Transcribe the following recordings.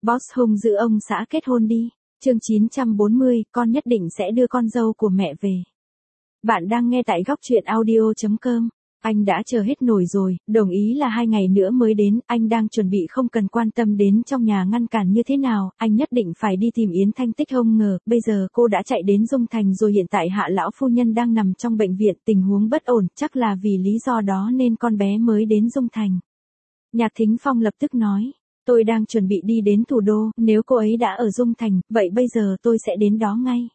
Boss hung giữ ông xã kết hôn đi. Chương 940, con nhất định sẽ đưa con dâu của mẹ về. Bạn đang nghe tại góc truyện audio.com. Anh đã chờ hết nổi rồi, đồng ý là 2 ngày nữa mới đến, anh đang chuẩn bị không cần quan tâm đến trong nhà ngăn cản như thế nào, anh nhất định phải đi tìm Yến Thanh Tích. Không ngờ, bây giờ cô đã chạy đến Dung Thành rồi. Hiện tại Hạ lão phu nhân đang nằm trong bệnh viện, tình huống bất ổn, chắc là vì lý do đó nên con bé mới đến Dung Thành. Nhạc Thính Phong lập tức nói, tôi đang chuẩn bị đi đến thủ đô, nếu cô ấy đã ở Dung Thành, vậy bây giờ tôi sẽ đến đó ngay.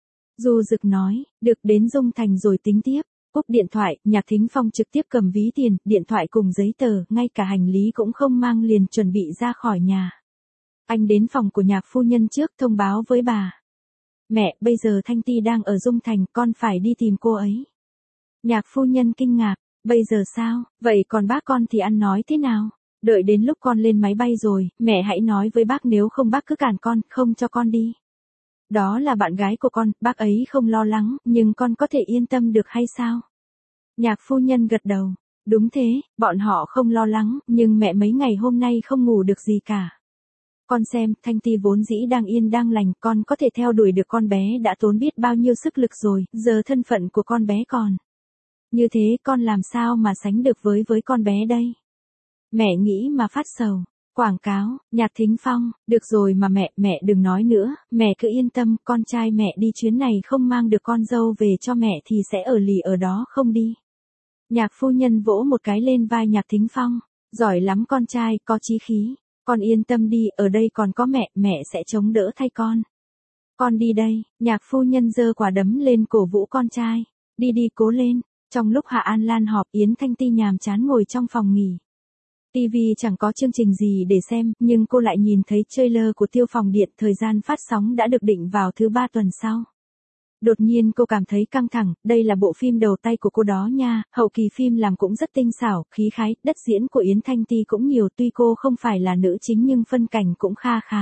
Du Dực nói, được, đến Dung Thành rồi tính tiếp. Cúp điện thoại, Nhạc Thính Phong trực tiếp cầm ví tiền, điện thoại cùng giấy tờ, ngay cả hành lý cũng không mang, liền chuẩn bị ra khỏi nhà. Anh đến phòng của Nhạc phu nhân trước, thông báo với bà. Mẹ, bây giờ Thanh Ti đang ở Dung Thành, con phải đi tìm cô ấy. Nhạc phu nhân kinh ngạc, bây giờ sao, vậy còn bác con thì ăn nói thế nào? Đợi đến lúc con lên máy bay rồi, mẹ hãy nói với bác, nếu không bác cứ cản con, không cho con đi. Đó là bạn gái của con, bác ấy không lo lắng, nhưng con có thể yên tâm được hay sao? Nhạc phu nhân gật đầu. Đúng thế, bọn họ không lo lắng, nhưng mẹ mấy ngày hôm nay không ngủ được gì cả. Con xem, Thanh Ti vốn dĩ đang yên đang lành, con có thể theo đuổi được con bé đã tốn biết bao nhiêu sức lực rồi, giờ thân phận của con bé còn như thế, con làm sao mà sánh được với con bé đây? Mẹ nghĩ mà phát sầu. Quảng cáo, Nhạc Thính Phong, được rồi mà mẹ đừng nói nữa, mẹ cứ yên tâm, con trai mẹ đi chuyến này không mang được con dâu về cho mẹ thì sẽ ở lì ở đó không đi. Nhạc phu nhân vỗ một cái lên vai Nhạc Thính Phong, giỏi lắm con trai, có chí khí, con yên tâm đi, ở đây còn có mẹ sẽ chống đỡ thay con. Con đi đây, Nhạc phu nhân giơ quả đấm lên cổ vũ con trai, đi cố lên. Trong lúc Hạ An Lan họp, Yến Thanh Ti nhàm chán ngồi trong phòng nghỉ. TV chẳng có chương trình gì để xem, nhưng cô lại nhìn thấy trailer của Tiêu Phòng Điện, thời gian phát sóng đã được định vào thứ 3 tuần sau. Đột nhiên cô cảm thấy căng thẳng, đây là bộ phim đầu tay của cô đó nha, hậu kỳ phim làm cũng rất tinh xảo, khí khái, đất diễn của Yến Thanh Ti cũng nhiều, tuy cô không phải là nữ chính nhưng phân cảnh cũng kha khá.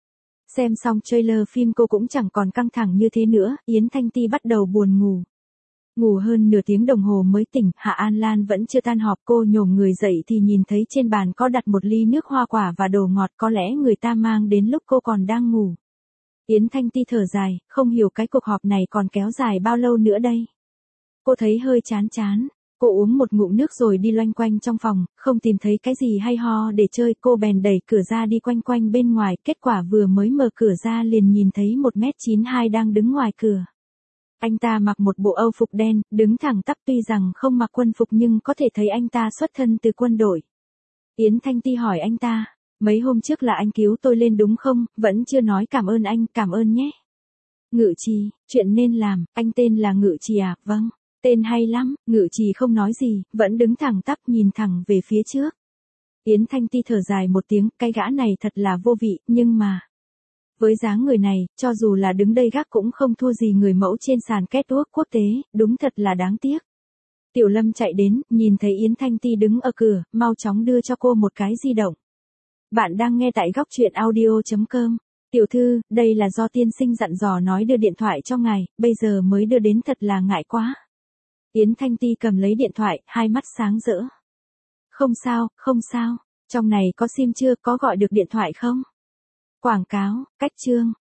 Xem xong trailer phim cô cũng chẳng còn căng thẳng như thế nữa, Yến Thanh Ti bắt đầu buồn ngủ. Ngủ hơn nửa tiếng đồng hồ mới tỉnh, Hạ An Lan vẫn chưa tan họp, cô nhổm người dậy thì nhìn thấy trên bàn có đặt một ly nước hoa quả và đồ ngọt, có lẽ người ta mang đến lúc cô còn đang ngủ. Yến Thanh Ti thở dài, không hiểu cái cuộc họp này còn kéo dài bao lâu nữa đây. Cô thấy hơi chán. Cô uống một ngụm nước rồi đi loanh quanh trong phòng, không tìm thấy cái gì hay ho để chơi, cô bèn đẩy cửa ra đi quanh quanh bên ngoài, kết quả vừa mới mở cửa ra liền nhìn thấy 1m92 đang đứng ngoài cửa. Anh ta mặc một bộ âu phục đen, đứng thẳng tắp, tuy rằng không mặc quân phục nhưng có thể thấy anh ta xuất thân từ quân đội. Yến Thanh Ti hỏi anh ta, mấy hôm trước là anh cứu tôi lên đúng không, vẫn chưa nói cảm ơn anh, cảm ơn nhé. Ngự Trì, chuyện nên làm, anh tên là Ngự Trì à, vâng, tên hay lắm. Ngự Trì không nói gì, vẫn đứng thẳng tắp nhìn thẳng về phía trước. Yến Thanh Ti thở dài một tiếng, cái gã này thật là vô vị, nhưng mà với dáng người này, cho dù là đứng đây gác cũng không thua gì người mẫu trên sàn catwalk quốc tế, đúng thật là đáng tiếc. Tiểu Lâm chạy đến, nhìn thấy Yến Thanh Ti đứng ở cửa, mau chóng đưa cho cô một cái di động. Bạn đang nghe tại góc truyện audio.com. Tiểu thư, đây là do tiên sinh dặn dò nói đưa điện thoại cho ngài, bây giờ mới đưa đến, thật là ngại quá. Yến Thanh Ti cầm lấy điện thoại, hai mắt sáng rỡ. Không sao, trong này có sim chưa, có gọi được điện thoại không? Quảng cáo, cách chương.